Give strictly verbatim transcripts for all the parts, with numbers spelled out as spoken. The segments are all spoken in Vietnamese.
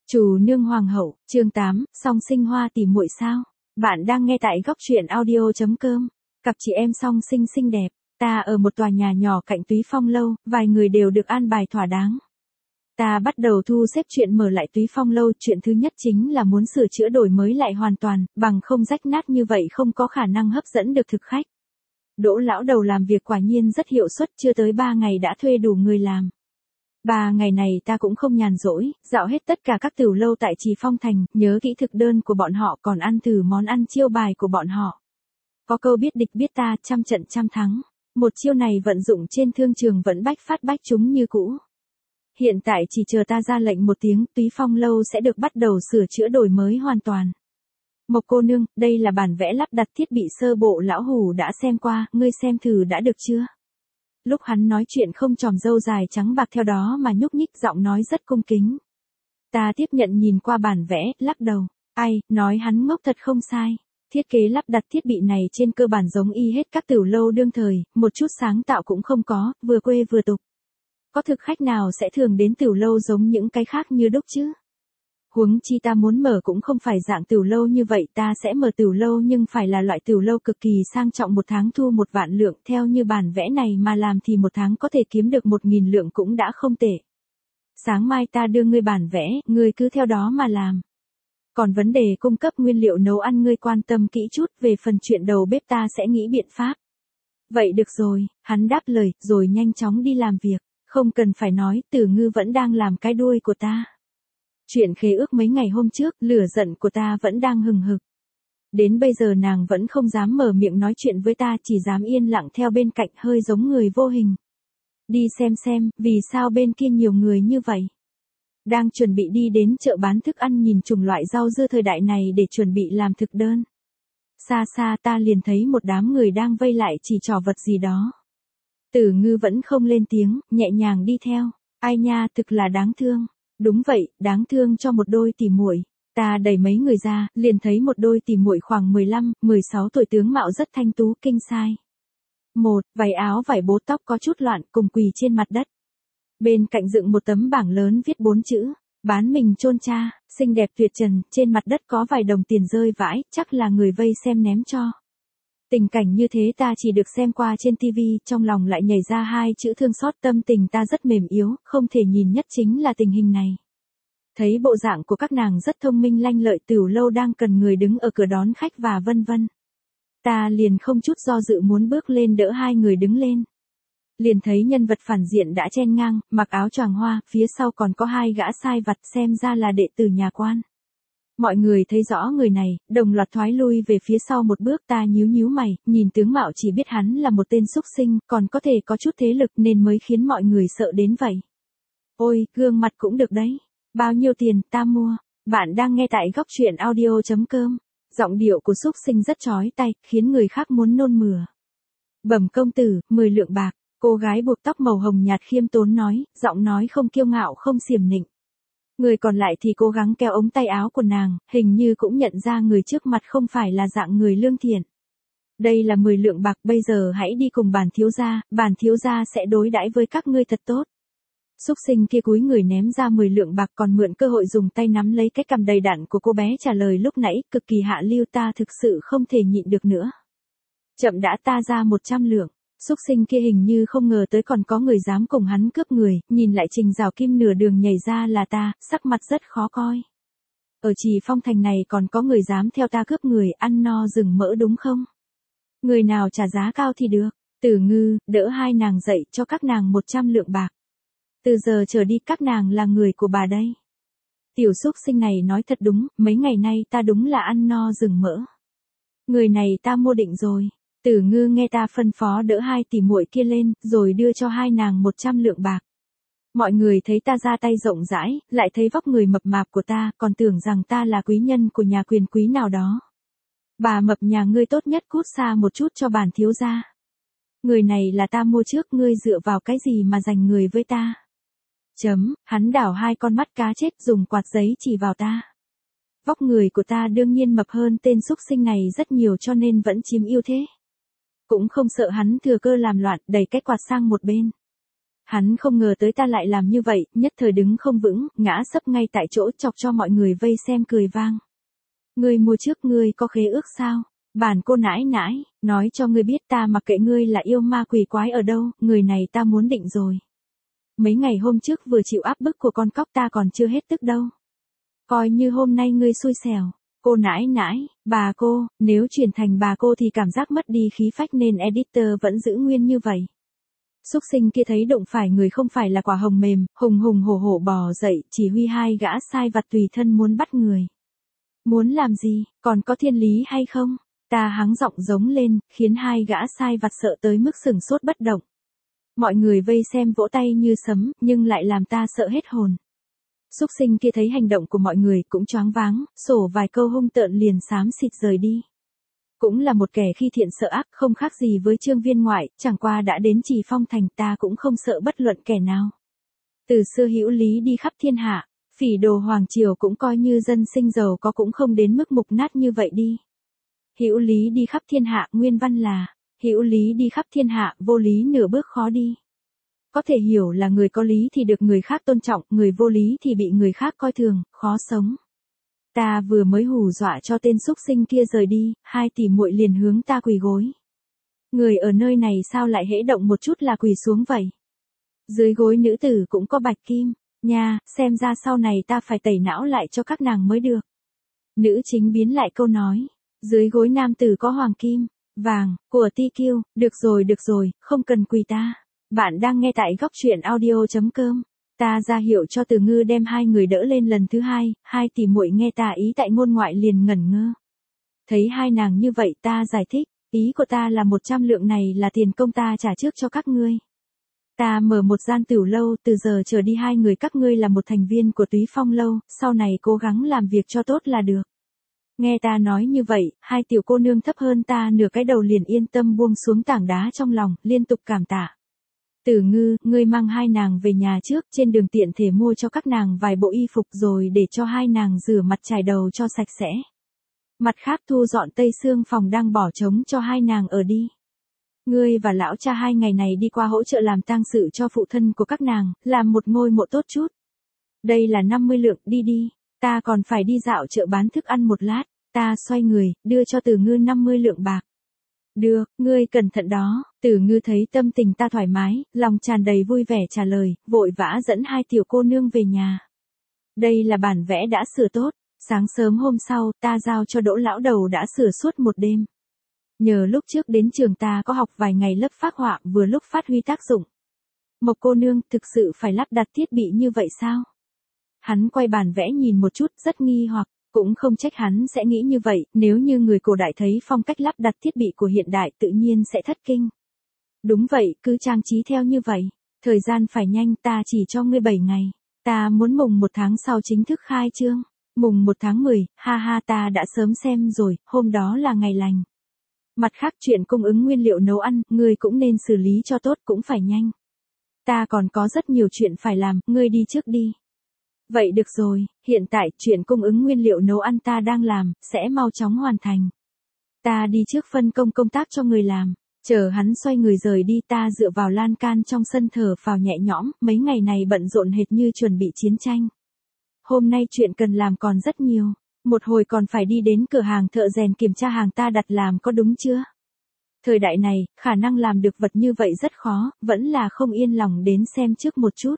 Trù nương hoàng hậu, chương tám, song sinh hoa tỉ muội sao? Bạn đang nghe tại góc truyện audio chấm com. Cặp chị em song sinh xinh đẹp, ta ở một tòa nhà nhỏ cạnh Túy Phong lâu, vài người đều được an bài thỏa đáng. Ta bắt đầu thu xếp chuyện mở lại Túy Phong lâu, chuyện thứ nhất chính là muốn sửa chữa đổi mới lại hoàn toàn, bằng không rách nát như vậy không có khả năng hấp dẫn được thực khách. Đỗ lão đầu làm việc quả nhiên rất hiệu suất, chưa tới ba ngày đã thuê đủ người làm. Ba ngày này ta cũng không nhàn rỗi, dạo hết tất cả các tiểu lâu tại Trì Phong Thành, nhớ kỹ thực đơn của bọn họ, còn ăn thử món ăn chiêu bài của bọn họ. Có câu biết địch biết ta, trăm trận trăm thắng. Một chiêu này vận dụng trên thương trường vẫn bách phát bách trúng như cũ. Hiện tại chỉ chờ ta ra lệnh một tiếng, Túy Phong lâu sẽ được bắt đầu sửa chữa đổi mới hoàn toàn. Mộc cô nương, đây là bản vẽ lắp đặt thiết bị sơ bộ lão hủ đã xem qua, ngươi xem thử đã được chưa? Lúc hắn nói chuyện không tròm râu dài trắng bạc theo đó mà nhúc nhích, giọng nói rất cung kính. Ta tiếp nhận nhìn qua bản vẽ, lắc đầu. Ai, nói hắn ngốc thật không sai. Thiết kế lắp đặt thiết bị này trên cơ bản giống y hết các tiểu lâu đương thời, một chút sáng tạo cũng không có, vừa quê vừa tục. Có thực khách nào sẽ thường đến tiểu lâu giống những cái khác như đúc chứ? Huống chi ta muốn mở cũng không phải dạng tiểu lâu như vậy, ta sẽ mở tiểu lâu nhưng phải là loại tiểu lâu cực kỳ sang trọng, một tháng thu một vạn lượng, theo như bản vẽ này mà làm thì một tháng có thể kiếm được một nghìn lượng cũng đã không tệ. Sáng mai ta đưa ngươi bản vẽ, ngươi cứ theo đó mà làm. Còn vấn đề cung cấp nguyên liệu nấu ăn ngươi quan tâm kỹ chút, về phần chuyện đầu bếp ta sẽ nghĩ biện pháp. Vậy được rồi, hắn đáp lời, rồi nhanh chóng đi làm việc, không cần phải nói, Tử Ngư vẫn đang làm cái đuôi của ta. Chuyện khế ước mấy ngày hôm trước, lửa giận của ta vẫn đang hừng hực. Đến bây giờ nàng vẫn không dám mở miệng nói chuyện với ta, chỉ dám yên lặng theo bên cạnh, hơi giống người vô hình. Đi xem xem, vì sao bên kia nhiều người như vậy. Đang chuẩn bị đi đến chợ bán thức ăn nhìn chủng loại rau dưa thời đại này để chuẩn bị làm thực đơn. Xa xa ta liền thấy một đám người đang vây lại chỉ trò vật gì đó. Tử Ngư vẫn không lên tiếng, nhẹ nhàng đi theo. Ai nha, thực là đáng thương. Đúng vậy, đáng thương cho một đôi tỉ muội. Ta đẩy mấy người ra, liền thấy một đôi tỉ muội khoảng mười lăm, mười sáu tuổi, tướng mạo rất thanh tú, kinh sai. Một, váy áo vải bố, tóc có chút loạn, cùng quỳ trên mặt đất. Bên cạnh dựng một tấm bảng lớn viết bốn chữ, bán mình chôn cha, xinh đẹp tuyệt trần, trên mặt đất có vài đồng tiền rơi vãi, chắc là người vây xem ném cho. Tình cảnh như thế ta chỉ được xem qua trên tivi, trong lòng lại nhảy ra hai chữ thương xót, tâm tình ta rất mềm yếu, không thể nhìn nhất chính là tình hình này. Thấy bộ dạng của các nàng rất thông minh lanh lợi, tiểu lâu đang cần người đứng ở cửa đón khách và vân vân. Ta liền không chút do dự muốn bước lên đỡ hai người đứng lên. Liền thấy nhân vật phản diện đã chen ngang, mặc áo choàng hoa, phía sau còn có hai gã sai vặt, xem ra là đệ tử nhà quan. Mọi người thấy rõ người này, đồng loạt thoái lui về phía sau một bước, ta nhíu nhíu mày, nhìn tướng mạo chỉ biết hắn là một tên xúc sinh, còn có thể có chút thế lực nên mới khiến mọi người sợ đến vậy. Ôi, gương mặt cũng được đấy. Bao nhiêu tiền, ta mua. Bạn đang nghe tại góc truyện audio chấm com. Giọng điệu của xúc sinh rất chói tai, khiến người khác muốn nôn mửa. Bẩm công tử, mười lượng bạc. Cô gái buộc tóc màu hồng nhạt khiêm tốn nói, giọng nói không kiêu ngạo không xiểm nịnh. Người còn lại thì cố gắng kéo ống tay áo của nàng, hình như cũng nhận ra người trước mặt không phải là dạng người lương thiện. Đây là mười lượng bạc, bây giờ hãy đi cùng bản thiếu gia, bản thiếu gia sẽ đối đãi với các ngươi thật tốt. Xúc sinh kia cúi người ném ra mười lượng bạc, còn mượn cơ hội dùng tay nắm lấy cái cằm đầy đặn của cô bé trả lời lúc nãy, cực kỳ hạ lưu, ta thực sự không thể nhịn được nữa. Chậm đã, ta ra một trăm lượng. Xúc sinh kia hình như không ngờ tới còn có người dám cùng hắn cướp người, nhìn lại Trình Rào Kim nửa đường nhảy ra là ta, sắc mặt rất khó coi. Ở Trì Phong Thành này còn có người dám theo ta cướp người, ăn no rừng mỡ đúng không? Người nào trả giá cao thì được. Tử Ngư, đỡ hai nàng dậy, cho các nàng một trăm lượng bạc. Từ giờ trở đi các nàng là người của bà đây. Tiểu xúc sinh này nói thật đúng, mấy ngày nay ta đúng là ăn no rừng mỡ. Người này ta mua định rồi. Tử Ngư nghe ta phân phó đỡ hai tỷ muội kia lên, rồi đưa cho hai nàng một trăm lượng bạc. Mọi người thấy ta ra tay rộng rãi, lại thấy vóc người mập mạp của ta, còn tưởng rằng ta là quý nhân của nhà quyền quý nào đó. Bà mập nhà ngươi tốt nhất cút xa một chút cho bản thiếu gia. Người này là ta mua trước, ngươi dựa vào cái gì mà giành người với ta? Chấm, hắn đảo hai con mắt cá chết, dùng quạt giấy chỉ vào ta. Vóc người của ta đương nhiên mập hơn tên xúc sinh này rất nhiều, cho nên vẫn chiếm ưu thế. Cũng không sợ hắn thừa cơ làm loạn, đẩy cái quạt sang một bên. Hắn không ngờ tới ta lại làm như vậy, nhất thời đứng không vững, ngã sấp ngay tại chỗ chọc cho mọi người vây xem cười vang. Ngươi mua trước ngươi có khế ước sao? Bản cô nãi nãi, nói cho ngươi biết ta mặc kệ ngươi là yêu ma quỷ quái ở đâu, người này ta muốn định rồi. Mấy ngày hôm trước vừa chịu áp bức của con cóc ta còn chưa hết tức đâu. Coi như hôm nay ngươi xui xẻo. Cô nãi nãi, bà cô, nếu chuyển thành bà cô thì cảm giác mất đi khí phách nên editor vẫn giữ nguyên như vậy. Súc sinh kia thấy đụng phải người không phải là quả hồng mềm, hùng hùng hổ hổ bò dậy, chỉ huy hai gã sai vặt tùy thân muốn bắt người. Muốn làm gì, còn có thiên lý hay không? Ta hắng giọng giống lên, khiến hai gã sai vặt sợ tới mức sửng sốt bất động. Mọi người vây xem vỗ tay như sấm, nhưng lại làm ta sợ hết hồn. Súc sinh kia thấy hành động của mọi người cũng choáng váng, sổ vài câu hung tợn liền xám xịt rời đi. Cũng là một kẻ khi thiện sợ ác, không khác gì với Trương Viên ngoại, chẳng qua đã đến Trì Phong thành ta cũng không sợ bất luận kẻ nào. Từ xưa hữu lý đi khắp thiên hạ, phỉ đồ hoàng triều cũng coi như dân sinh giàu có cũng không đến mức mục nát như vậy đi. Hữu lý đi khắp thiên hạ, nguyên văn là, hữu lý đi khắp thiên hạ, vô lý nửa bước khó đi. Có thể hiểu là người có lý thì được người khác tôn trọng, người vô lý thì bị người khác coi thường, khó sống. Ta vừa mới hù dọa cho tên súc sinh kia rời đi, hai tỷ muội liền hướng ta quỳ gối. Người ở nơi này sao lại hễ động một chút là quỳ xuống vậy? Dưới gối nữ tử cũng có bạch kim, nha, xem ra sau này ta phải tẩy não lại cho các nàng mới được. Nữ chính biến lại câu nói, dưới gối nam tử có hoàng kim, vàng, của ti kiêu, được rồi được rồi, không cần quỳ ta. Bạn đang nghe tại góc truyện audio chấm com. Ta ra hiệu cho Từ Ngư đem hai người đỡ lên lần thứ hai, hai tỷ muội nghe ta ý tại ngôn ngoại liền ngẩn ngơ. Thấy hai nàng như vậy ta giải thích, ý của ta là một trăm lượng này là tiền công ta trả trước cho các ngươi. Ta mở một gian tửu lâu, từ giờ trở đi hai người các ngươi là một thành viên của Túy Phong lâu, sau này cố gắng làm việc cho tốt là được. Nghe ta nói như vậy, hai tiểu cô nương thấp hơn ta nửa cái đầu liền yên tâm buông xuống tảng đá trong lòng, liên tục cảm tạ. Tử Ngư, ngươi mang hai nàng về nhà trước, trên đường tiện thể mua cho các nàng vài bộ y phục rồi để cho hai nàng rửa mặt chải đầu cho sạch sẽ. Mặt khác thu dọn tây xương phòng đang bỏ trống cho hai nàng ở đi. Ngươi và lão cha hai ngày này đi qua hỗ trợ làm tang sự cho phụ thân của các nàng, làm một ngôi mộ tốt chút. Đây là năm mươi lượng, đi đi, ta còn phải đi dạo chợ bán thức ăn một lát, ta xoay người, đưa cho Tử Ngư năm mươi lượng bạc. Được, ngươi cẩn thận đó. Tử Ngư thấy tâm tình ta thoải mái, lòng tràn đầy vui vẻ trả lời, vội vã dẫn hai tiểu cô nương về nhà. Đây là bản vẽ đã sửa tốt, sáng sớm hôm sau, ta giao cho Đỗ lão đầu đã sửa suốt một đêm. Nhờ lúc trước đến trường ta có học vài ngày lớp phác họa vừa lúc phát huy tác dụng. Mộc cô nương, thực sự phải lắp đặt thiết bị như vậy sao? Hắn quay bản vẽ nhìn một chút, rất nghi hoặc. Cũng không trách hắn sẽ nghĩ như vậy, nếu như người cổ đại thấy phong cách lắp đặt thiết bị của hiện đại tự nhiên sẽ thất kinh. Đúng vậy, cứ trang trí theo như vậy. Thời gian phải nhanh, ta chỉ cho ngươi bảy ngày. Ta muốn mùng một tháng sau chính thức khai trương. Mùng một tháng mười, ha ha ta đã sớm xem rồi, hôm đó là ngày lành. Mặt khác chuyện cung ứng nguyên liệu nấu ăn, ngươi cũng nên xử lý cho tốt cũng phải nhanh. Ta còn có rất nhiều chuyện phải làm, ngươi đi trước đi. Vậy được rồi, hiện tại chuyện cung ứng nguyên liệu nấu ăn ta đang làm, sẽ mau chóng hoàn thành. Ta đi trước phân công công tác cho người làm, chờ hắn xoay người rời đi ta dựa vào lan can trong sân thở phào nhẹ nhõm, mấy ngày này bận rộn hệt như chuẩn bị chiến tranh. Hôm nay chuyện cần làm còn rất nhiều, một hồi còn phải đi đến cửa hàng thợ rèn kiểm tra hàng ta đặt làm có đúng chưa? Thời đại này, khả năng làm được vật như vậy rất khó, vẫn là không yên lòng đến xem trước một chút.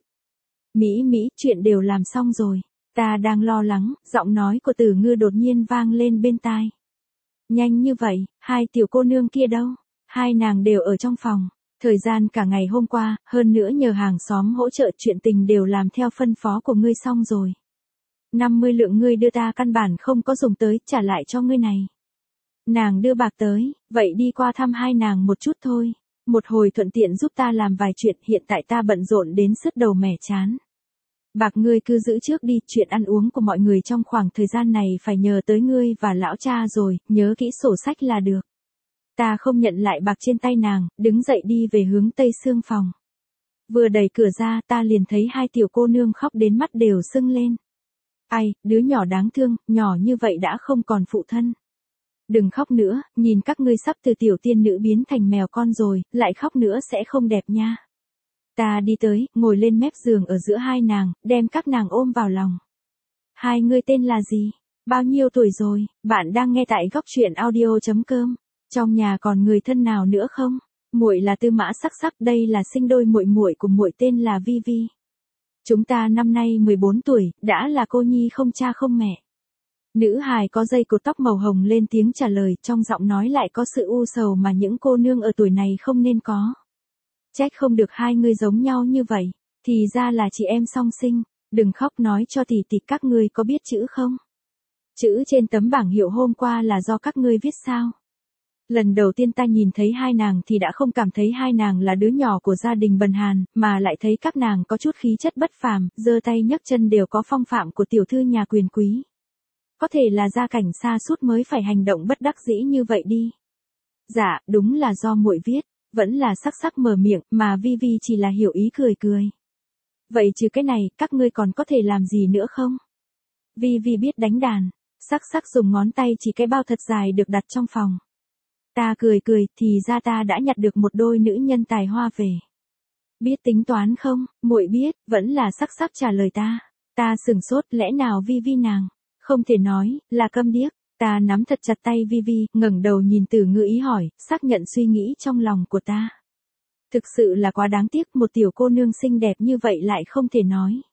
Mỹ Mỹ, chuyện đều làm xong rồi. Ta đang lo lắng, giọng nói của Tử Ngư đột nhiên vang lên bên tai. Nhanh như vậy, hai tiểu cô nương kia đâu? Hai nàng đều ở trong phòng. Thời gian cả ngày hôm qua, hơn nữa nhờ hàng xóm hỗ trợ chuyện tình đều làm theo phân phó của ngươi xong rồi. năm mươi lượng ngươi đưa ta căn bản không có dùng tới, trả lại cho ngươi này. Nàng đưa bạc tới, vậy đi qua thăm hai nàng một chút thôi. Một hồi thuận tiện giúp ta làm vài chuyện, hiện tại ta bận rộn đến sứt đầu mẻ chán. Bạc ngươi cứ giữ trước đi, chuyện ăn uống của mọi người trong khoảng thời gian này phải nhờ tới ngươi và lão cha rồi, nhớ kỹ sổ sách là được. Ta không nhận lại bạc trên tay nàng, đứng dậy đi về hướng tây xương phòng. Vừa đẩy cửa ra ta liền thấy hai tiểu cô nương khóc đến mắt đều sưng lên. Ai, đứa nhỏ đáng thương, nhỏ như vậy đã không còn phụ thân. Đừng khóc nữa, nhìn các ngươi sắp từ tiểu tiên nữ biến thành mèo con rồi, lại khóc nữa sẽ không đẹp nha. Ta đi tới, ngồi lên mép giường ở giữa hai nàng, đem các nàng ôm vào lòng. Hai ngươi tên là gì? Bao nhiêu tuổi rồi? Bạn đang nghe tại góc truyện audio chấm com. Trong nhà còn người thân nào nữa không? Muội là Tư Mã Sắc Sắc, đây là sinh đôi muội muội của muội tên là Vi Vi. Chúng ta năm nay mười bốn tuổi, đã là cô nhi không cha không mẹ. Nữ hài có dây cột tóc màu hồng lên tiếng trả lời, trong giọng nói lại có sự u sầu mà những cô nương ở tuổi này không nên có. Trách không được hai ngươi giống nhau như vậy, thì ra là chị em song sinh, đừng khóc, nói cho tỷ tỷ các ngươi có biết chữ không? Chữ trên tấm bảng hiệu hôm qua là do các ngươi viết sao? Lần đầu tiên ta nhìn thấy hai nàng thì đã không cảm thấy hai nàng là đứa nhỏ của gia đình bần hàn, mà lại thấy các nàng có chút khí chất bất phàm, giơ tay nhấc chân đều có phong phạm của tiểu thư nhà quyền quý. Có thể là gia cảnh xa sút mới phải hành động bất đắc dĩ như vậy đi. Dạ, đúng là do muội viết, vẫn là Sắc Sắc mở miệng, mà Vi Vi chỉ là hiểu ý cười cười. Vậy trừ cái này, các ngươi còn có thể làm gì nữa không? Vi Vi biết đánh đàn. Sắc Sắc dùng ngón tay chỉ cái bao thật dài được đặt trong phòng. Ta cười cười, thì ra ta đã nhặt được một đôi nữ nhân tài hoa về. Biết tính toán không? Muội biết, vẫn là Sắc Sắc trả lời ta. Ta sửng sốt, lẽ nào Vi Vi nàng? Không thể nói, là câm điếc. Ta nắm thật chặt tay Vi Vi, ngẩng đầu nhìn Tử Ngư ý hỏi, xác nhận suy nghĩ trong lòng của ta. Thực sự là quá đáng tiếc, một tiểu cô nương xinh đẹp như vậy lại không thể nói.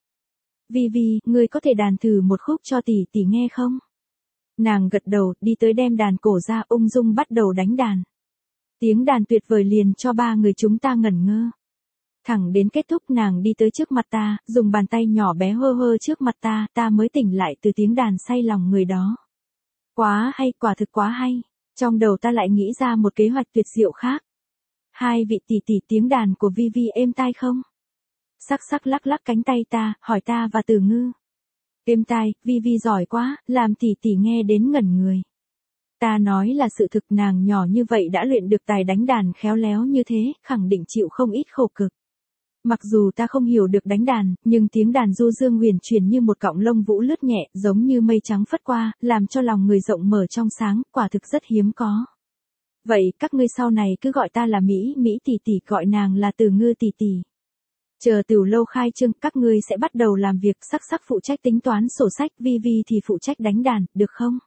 Vi Vi, ngươi có thể đàn thử một khúc cho tỷ tỷ nghe không? Nàng gật đầu, đi tới đem đàn cổ ra, ung dung bắt đầu đánh đàn. Tiếng đàn tuyệt vời liền cho ba người chúng ta ngẩn ngơ. Thẳng đến kết thúc nàng đi tới trước mặt ta, dùng bàn tay nhỏ bé hơ hơ trước mặt ta, ta mới tỉnh lại từ tiếng đàn say lòng người đó. Quá hay, quả thực quá hay. Trong đầu ta lại nghĩ ra một kế hoạch tuyệt diệu khác. Hai vị tỷ tỷ, tiếng đàn của Vi Vi êm tai không? Sắc Sắc lắc lắc cánh tay ta, hỏi ta và Tử Ngư. Êm tai, Vi Vi giỏi quá, làm tỷ tỷ nghe đến ngẩn người. Ta nói là sự thực, nàng nhỏ như vậy đã luyện được tài đánh đàn khéo léo như thế, khẳng định chịu không ít khổ cực. Mặc dù ta không hiểu được đánh đàn, nhưng tiếng đàn du dương huyền chuyển như một cọng lông vũ lướt nhẹ, giống như mây trắng phất qua, làm cho lòng người rộng mở trong sáng, quả thực rất hiếm có. Vậy, các ngươi sau này cứ gọi ta là Mỹ, Mỹ tỷ tỷ, gọi nàng là Tử Ngư tỷ tỷ. Chờ Tiểu lâu khai trương, các ngươi sẽ bắt đầu làm việc, Sắc Sắc phụ trách tính toán sổ sách, Vi Vi thì phụ trách đánh đàn, được không?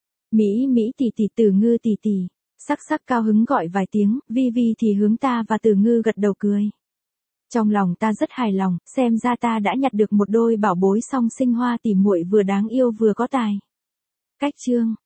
Mỹ, Mỹ tỷ tỷ, Tử Ngư tỷ tỷ. Sắc Sắc cao hứng gọi vài tiếng, Vi Vi thì hướng ta và Tử Ngư gật đầu cười. Trong lòng ta rất hài lòng, xem ra ta đã nhặt được một đôi bảo bối song sinh hoa tỉ muội vừa đáng yêu vừa có tài. Cách chương